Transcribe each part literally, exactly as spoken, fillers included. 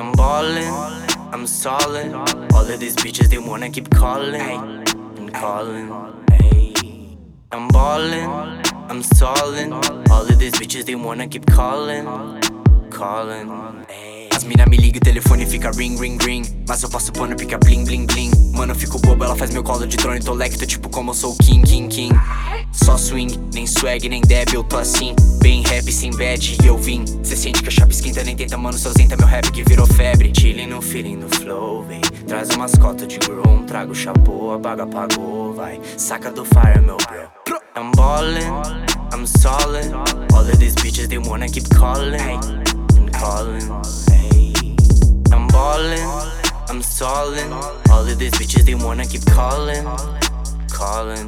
I'm ballin', I'm solid. All of these bitches, they wanna keep calling and calling. I'm ballin', I'm solid. All of these bitches, they wanna keep calling, calling. As mina me ligam, o telefone fica ring, ring, ring. Mas eu passo pano, fica bling, bling, bling. Mano, eu fico bobo, ela faz meu colo de trono. Intelecto, tipo como eu sou o king, king, king. Só swing, nem swag, nem deb, eu tô assim. Bem rap, sem bad, e eu vim. Cê sente que a chapa esquenta, nem tenta, mano, senta meu rap que virou febre. Chillin' no feeling do flow, véi. Traz umas cotas de groom, trago chapô, a baga pagou, vai. Saca do fire, meu bro. I'm ballin', I'm solid. All of these bitches, they wanna keep calling and calling. I'm ballin', I'm solid. All of these bitches, they wanna keep calling, calling.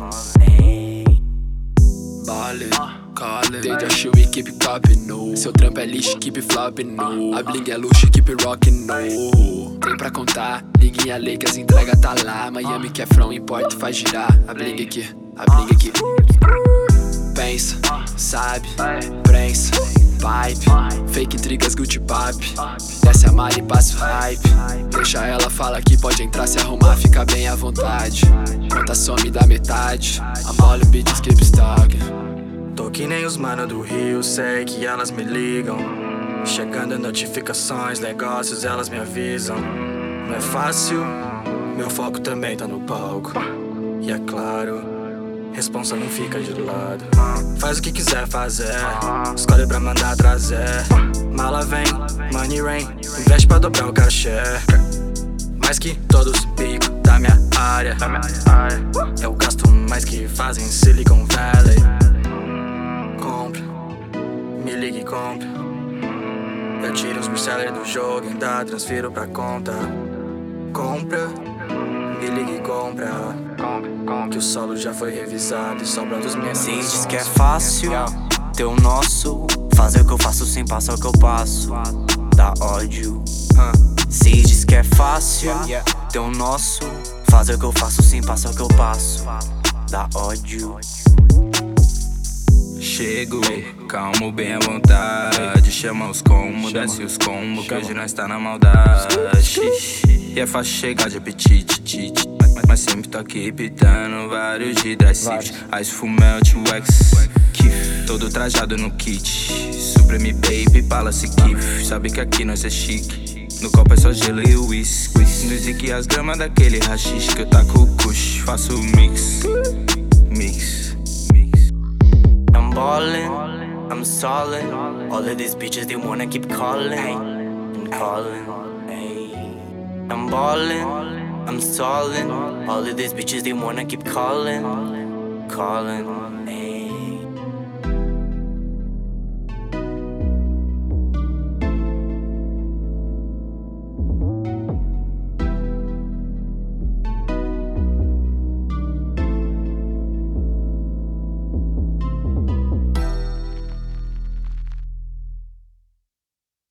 Ballin', callin', desde a show e keep coppin', no. Seu trampo é lixo, keep floppin', no. A bling é luxo, keep rockin', no. Tem pra contar, liguem a lei que as entregas tá lá. Miami que é from, importa, faz girar. A bling aqui, a bling aqui. Pensa, sabe, prensa, pipe. Fake intrigas, Gucci pop. Desce a malha e passa o hype. Deixa ela, fala que pode entrar, se arrumar, fica bem à vontade. Conta some da metade. Amole o beat, skip stock. Tô que nem os mano do Rio, sei que elas me ligam. Chegando notificações, negócios, elas me avisam. Não é fácil, meu foco também tá no palco. E é claro, responsa não fica de lado. Faz o que quiser fazer, escolhe pra mandar trazer. Mala vem, money rain, investe pra dobrar o cachê. Mais que todos os bico da minha área. Eu gasto mais que fazem Silicon Valley. Compre, me ligue e compre. Eu tiro os resellers do jogo, ainda transfiro pra conta. Compra, me ligue e compra. Que o solo já foi revisado e sobra dos meus. Cê diz que é fácil, ter o nosso. Fazer o que eu faço sem passar o que eu passo. Dá ódio. Cê diz que é fácil, ter o nosso. Fazer o que eu faço sem passar o que eu passo. Dá ódio. Chego, calmo, bem à vontade. Chama os combos, desce os combos, que hoje nós tá na maldade. E é fácil chegar de apetite, tite. Mas sempre tô aqui pitando vários de dry shift. Ice Fumelt, Wax, Kif. Todo trajado no kit. Supreme Baby, Palace Kif. Sabe que aqui nós é chique. No copo é só gelo e whisky. No Zik as gramas daquele rachixe. Que eu taco o kush, faço o mix. Mix, mix. I'm ballin', I'm solid. All of these bitches, they wanna keep calling and calling. I'm ballin', I'm solid. All of these bitches, they wanna keep calling, calling.